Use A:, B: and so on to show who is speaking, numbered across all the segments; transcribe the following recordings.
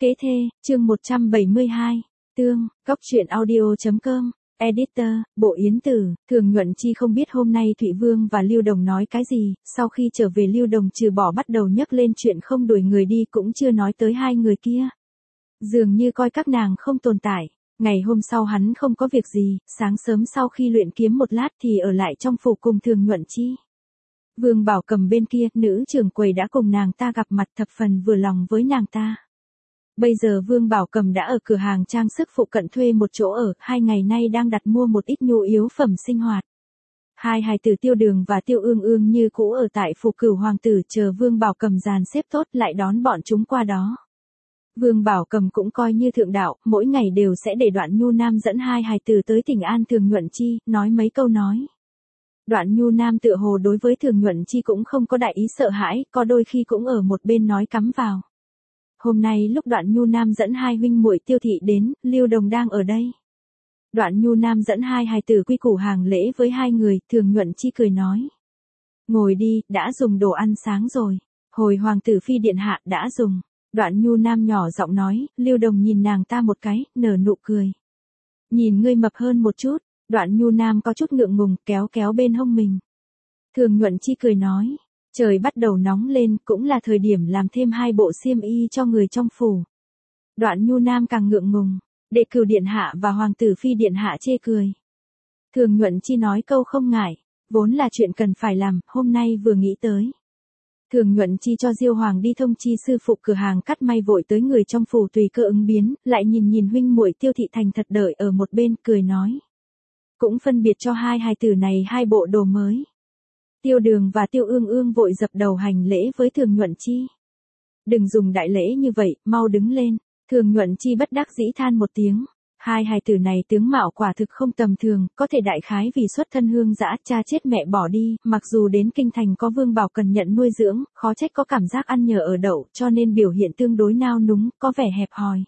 A: Kế thê, chương 172. Tương, Cóc truyện audio.com. Editor, Bộ Yến Tử. Thường Nhuận Chi không biết hôm nay Thụy Vương và Lưu Đồng nói cái gì, sau khi trở về Lưu Đồng trừ bỏ bắt đầu nhắc lên chuyện không đuổi người đi cũng chưa nói tới hai người kia. Dường như coi các nàng không tồn tại. Ngày hôm sau hắn không có việc gì, sáng sớm sau khi luyện kiếm một lát thì ở lại trong phủ cùng Thường Nhuận Chi. Vương Bảo Cầm bên kia, nữ trưởng quầy đã cùng nàng ta gặp mặt, thập phần vừa lòng với nàng ta. Bây giờ Vương Bảo Cầm đã ở cửa hàng trang sức phụ cận thuê một chỗ ở, 2 ngày nay đang đặt mua một ít nhu yếu phẩm sinh hoạt. Hai hài tử Tiêu Đường và Tiêu Ương Ương như cũ ở tại phủ Cửu Hoàng tử chờ Vương Bảo Cầm dàn xếp tốt lại đón bọn chúng qua đó. Vương Bảo Cầm cũng coi như thượng đạo, mỗi ngày đều sẽ để Đoạn Nhu Nam dẫn hai hài tử tới Tỉnh An Thường Nhuận Chi, nói mấy câu nói. Đoạn Nhu Nam tựa hồ đối với Thường Nhuận Chi cũng không có đại ý sợ hãi, có đôi khi cũng ở một bên nói cắm vào. Hôm nay lúc Đoạn Nhu Nam dẫn hai huynh muội Tiêu thị đến, Lưu Đồng đang ở đây. Đoạn Nhu Nam dẫn hai hài tử quy củ hàng lễ với hai người, Thường Nhuận Chi cười nói. Ngồi đi, đã dùng đồ ăn sáng rồi. Hồi Hoàng tử Phi điện hạ đã dùng. Đoạn Nhu Nam nhỏ giọng nói, Lưu Đồng nhìn nàng ta một cái, nở nụ cười. Nhìn ngươi mập hơn một chút. Đoạn Nhu Nam có chút ngượng ngùng, kéo kéo bên hông mình. Thường Nhuận Chi cười nói. Trời bắt đầu nóng lên, cũng là thời điểm làm thêm 2 bộ xiêm y cho người trong phủ. Đoạn Nhu Nam càng ngượng ngùng. Đệ cửu điện hạ và Hoàng tử Phi điện hạ chê cười. Thường Nhuận Chi nói câu không ngại. Vốn là chuyện cần phải làm, hôm nay vừa nghĩ tới. Thường Nhuận Chi cho Diêu Hoàng đi thông chi sư phụ cửa hàng cắt may vội tới người trong phủ tùy cơ ứng biến, lại nhìn huynh muội Tiêu thị thành thật đợi ở một bên, cười nói. Cũng phân biệt cho hai hài tử này 2 bộ đồ mới. Tiêu Đường và Tiêu Ương Ương vội dập đầu hành lễ với Thường Nhuận Chi. Đừng dùng đại lễ như vậy, mau đứng lên. Thường Nhuận Chi bất đắc dĩ than một tiếng. Hai hài tử này tướng mạo quả thực không tầm thường, có thể đại khái vì xuất thân hương dã, cha chết mẹ bỏ đi, mặc dù đến kinh thành có Vương Bảo cần nhận nuôi dưỡng, khó trách có cảm giác ăn nhờ ở đậu, cho nên biểu hiện tương đối nao núng, có vẻ hẹp hòi.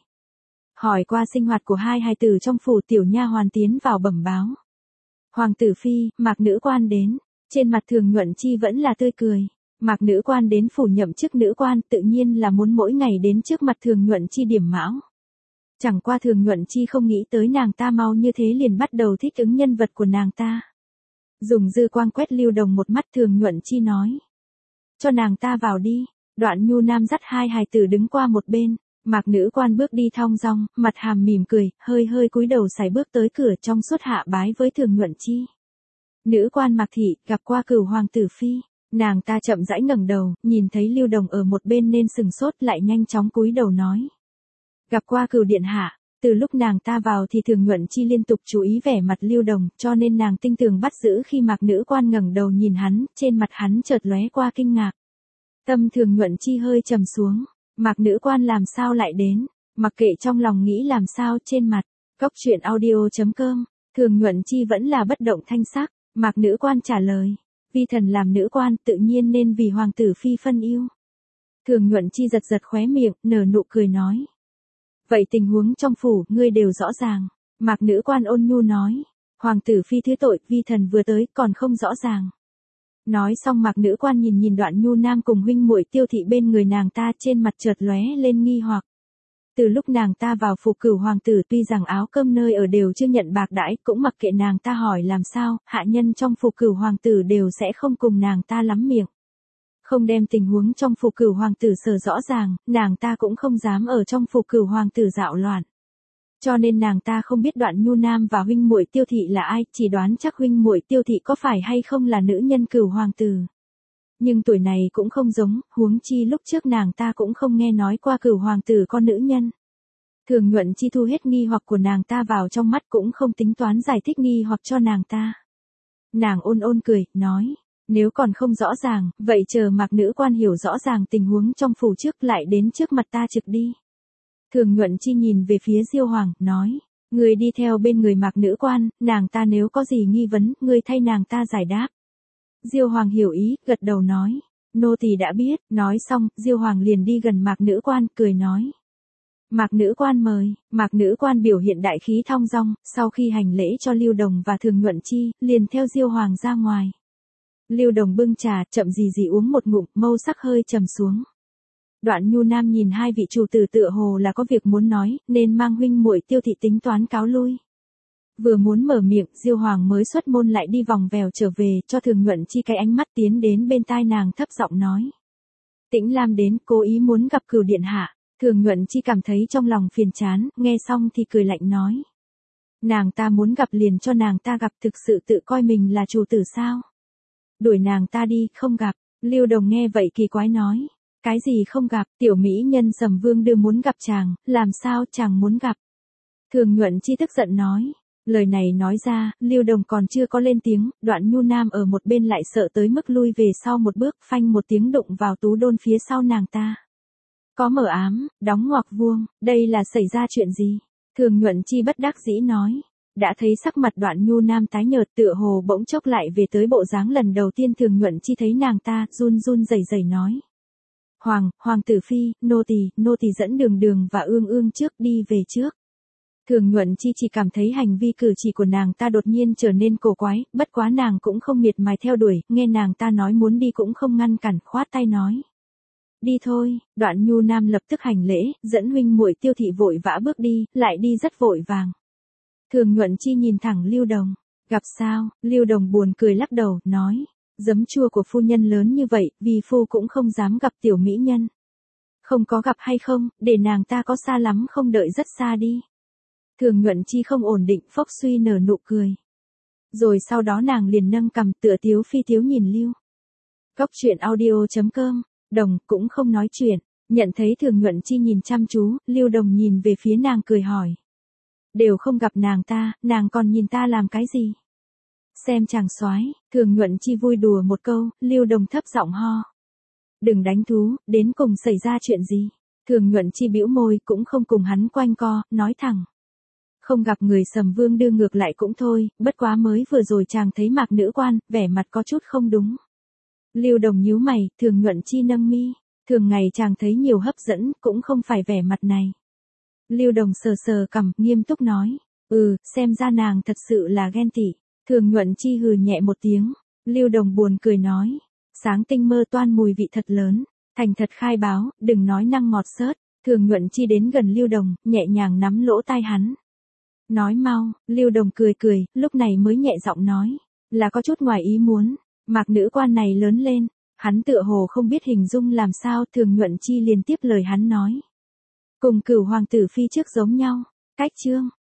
A: Hỏi qua sinh hoạt của hai hài tử trong phủ, tiểu nha hoàn tiến vào bẩm báo. Hoàng tử Phi, Mạc nữ quan đến. Trên mặt Thường Nhuận Chi vẫn là tươi cười. Mạc nữ quan đến phủ nhậm chức nữ quan, tự nhiên là muốn mỗi ngày đến trước mặt Thường Nhuận Chi điểm mão. Chẳng qua Thường Nhuận Chi không nghĩ tới nàng ta mau như thế liền bắt đầu thích ứng nhân vật của nàng ta. Dùng dư quang quét Lưu Đồng một mắt, Thường Nhuận Chi nói. Cho nàng ta vào đi. Đoạn Nhu Nam dắt hai hài tử đứng qua một bên. Mạc nữ quan bước đi thong dong, mặt hàm mỉm cười, hơi cúi đầu sải bước tới cửa trong suốt hạ bái với Thường Nhuận Chi. Nữ quan Mạc thị gặp qua Cửu Hoàng tử Phi, nàng ta chậm rãi ngẩng đầu, nhìn thấy Lưu Đồng ở một bên nên sừng sốt, lại nhanh chóng cúi đầu nói. Gặp qua Cửu điện hạ. Từ lúc nàng ta vào thì Thường Nhuận Chi liên tục chú ý vẻ mặt Lưu Đồng, cho nên nàng tinh tường bắt giữ khi Mạc nữ quan ngẩng đầu nhìn hắn, trên mặt hắn chợt lóe qua kinh ngạc. Tâm Thường Nhuận Chi hơi trầm xuống. Mạc nữ quan làm sao lại đến? Mặc kệ trong lòng nghĩ làm sao, trên mặt. Cóc truyện audio.com. Thường Nhuận Chi vẫn là bất động thanh sắc. Mạc nữ quan trả lời. Vi thần làm nữ quan, tự nhiên nên vì Hoàng tử Phi phân yêu. Thường Nhuận Chi giật khóe miệng, nở nụ cười nói. Vậy tình huống trong phủ, ngươi đều rõ ràng. Mạc nữ quan ôn nhu nói. Hoàng tử Phi thứ tội, vi thần vừa tới, còn không rõ ràng. Nói xong Mạc nữ quan nhìn Đoạn Nhu Nam cùng huynh muội Tiêu thị bên người nàng ta, trên mặt chợt lóe lên nghi hoặc. Từ lúc nàng ta vào phủ Cửu Hoàng tử, tuy rằng áo cơm nơi ở đều chưa nhận bạc đãi, cũng mặc kệ nàng ta hỏi làm sao, hạ nhân trong phủ Cửu Hoàng tử đều sẽ không cùng nàng ta lắm miệng. Không đem tình huống trong phủ Cửu Hoàng tử sở rõ ràng, nàng ta cũng không dám ở trong phủ Cửu Hoàng tử dạo loạn. Cho nên nàng ta không biết Đoạn Nhu Nam và huynh muội Tiêu thị là ai, chỉ đoán chắc huynh muội Tiêu thị có phải hay không là nữ nhân Cửu Hoàng tử. Nhưng tuổi này cũng không giống, huống chi lúc trước nàng ta cũng không nghe nói qua Cửu Hoàng tử con nữ nhân. Thường Nhuận Chi thu hết nghi hoặc của nàng ta vào trong mắt, cũng không tính toán giải thích nghi hoặc cho nàng ta. Nàng ôn cười, nói, nếu còn không rõ ràng, vậy chờ Mạc nữ quan hiểu rõ ràng tình huống trong phủ trước lại đến trước mặt ta trực đi. Thường Nhuận Chi nhìn về phía Diêu Hoàng, nói, ngươi đi theo bên người Mạc nữ quan, nàng ta nếu có gì nghi vấn, ngươi thay nàng ta giải đáp. Diêu Hoàng hiểu ý, gật đầu nói, nô tỳ đã biết. Nói xong, Diêu Hoàng liền đi gần Mạc nữ quan, cười nói. Mạc nữ quan mời. Mạc nữ quan biểu hiện đại khí thong dong, sau khi hành lễ cho Lưu Đồng và Thường Nhuận Chi, liền theo Diêu Hoàng ra ngoài. Lưu Đồng bưng trà, chậm gì uống một ngụm, mâu sắc hơi trầm xuống. Đoạn Nhu Nam nhìn hai vị chủ tử tựa hồ là có việc muốn nói, nên mang huynh muội Tiêu thị tính toán cáo lui. Vừa muốn mở miệng, Diêu Hoàng mới xuất môn lại đi vòng vèo trở về, cho Thường Nhuận Chi cái ánh mắt tiến đến bên tai nàng thấp giọng nói. Tĩnh Lam đến, cố ý muốn gặp Cửu điện hạ. Thường Nhuận Chi cảm thấy trong lòng phiền chán, nghe xong thì cười lạnh nói. Nàng ta muốn gặp liền cho nàng ta gặp, thực sự tự coi mình là chủ tử sao? Đuổi nàng ta đi, không gặp. Lưu Đồng nghe vậy kỳ quái nói. Cái gì không gặp, tiểu mỹ nhân Sầm Vương đưa muốn gặp chàng, làm sao chàng muốn gặp? Thường Nhuận Chi tức giận nói. Lời này nói ra, Lưu Đồng còn chưa có lên tiếng, Đoạn Nhu Nam ở một bên lại sợ tới mức lui về sau một bước, phanh một tiếng đụng vào tú đôn phía sau nàng ta. Có mở ám, đóng ngoặc vuông, đây là xảy ra chuyện gì? Thường Nhuận Chi bất đắc dĩ nói. Đã thấy sắc mặt Đoạn Nhu Nam tái nhợt tựa hồ bỗng chốc lại về tới bộ dáng lần đầu tiên Thường Nhuận Chi thấy nàng ta, run run rẩy rẩy nói. Hoàng tử phi, nô tỳ dẫn Đường và Ương trước đi về trước. Thường Nhuận Chi chỉ cảm thấy hành vi cử chỉ của nàng ta đột nhiên trở nên cổ quái, bất quá nàng cũng không miệt mài theo đuổi, nghe nàng ta nói muốn đi cũng không ngăn cản, khoát tay nói. Đi thôi, Đoạn Nhu Nam lập tức hành lễ, dẫn huynh muội Tiêu thị vội vã bước đi, lại đi rất vội vàng. Thường Nhuận Chi nhìn thẳng Lưu Đồng, gặp sao? Lưu Đồng buồn cười lắc đầu, nói, giấm chua của phu nhân lớn như vậy, vì phu cũng không dám gặp tiểu mỹ nhân. Không có gặp hay không, để nàng ta có xa lắm không, đợi rất xa đi. Thường Nhuận Chi không ổn định, phốc suy nở nụ cười. Rồi sau đó nàng liền nâng cằm tựa tiếu phi tiếu nhìn Lưu. Góc truyện audio.com, Đồng cũng không nói chuyện, nhận thấy Thường Nhuận Chi nhìn chăm chú, Lưu Đồng nhìn về phía nàng cười hỏi. Đều không gặp nàng ta, nàng còn nhìn ta làm cái gì? Xem chàng soái, Thường Nhuận Chi vui đùa một câu, Lưu Đồng thấp giọng ho. Đừng đánh thú, đến cùng xảy ra chuyện gì? Thường Nhuận Chi bĩu môi cũng không cùng hắn quanh co, nói thẳng. Không gặp người Sầm Vương đưa ngược lại cũng thôi, bất quá mới vừa rồi chàng thấy Mạc nữ quan, vẻ mặt có chút không đúng. Lưu Đồng nhíu mày, Thường Nhuận Chi nâng mi. Thường ngày chàng thấy nhiều hấp dẫn, cũng không phải vẻ mặt này. Lưu Đồng sờ sờ cằm, nghiêm túc nói. Xem ra nàng thật sự là ghen tị. Thường Nhuận Chi hừ nhẹ một tiếng. Lưu Đồng buồn cười nói. Sáng tinh mơ toan mùi vị thật lớn. Thành thật khai báo, đừng nói năng ngọt xớt. Thường Nhuận Chi đến gần Lưu Đồng, nhẹ nhàng nắm lỗ tai hắn. Nói mau, Lưu Đồng cười, lúc này mới nhẹ giọng nói. Là có chút ngoài ý muốn. Mạc nữ quan này lớn lên. Hắn tựa hồ không biết hình dung làm sao, Thường Nhuận Chi liền tiếp lời hắn nói. Cùng Cửu hoàng tử phi trước giống nhau. Cách chương.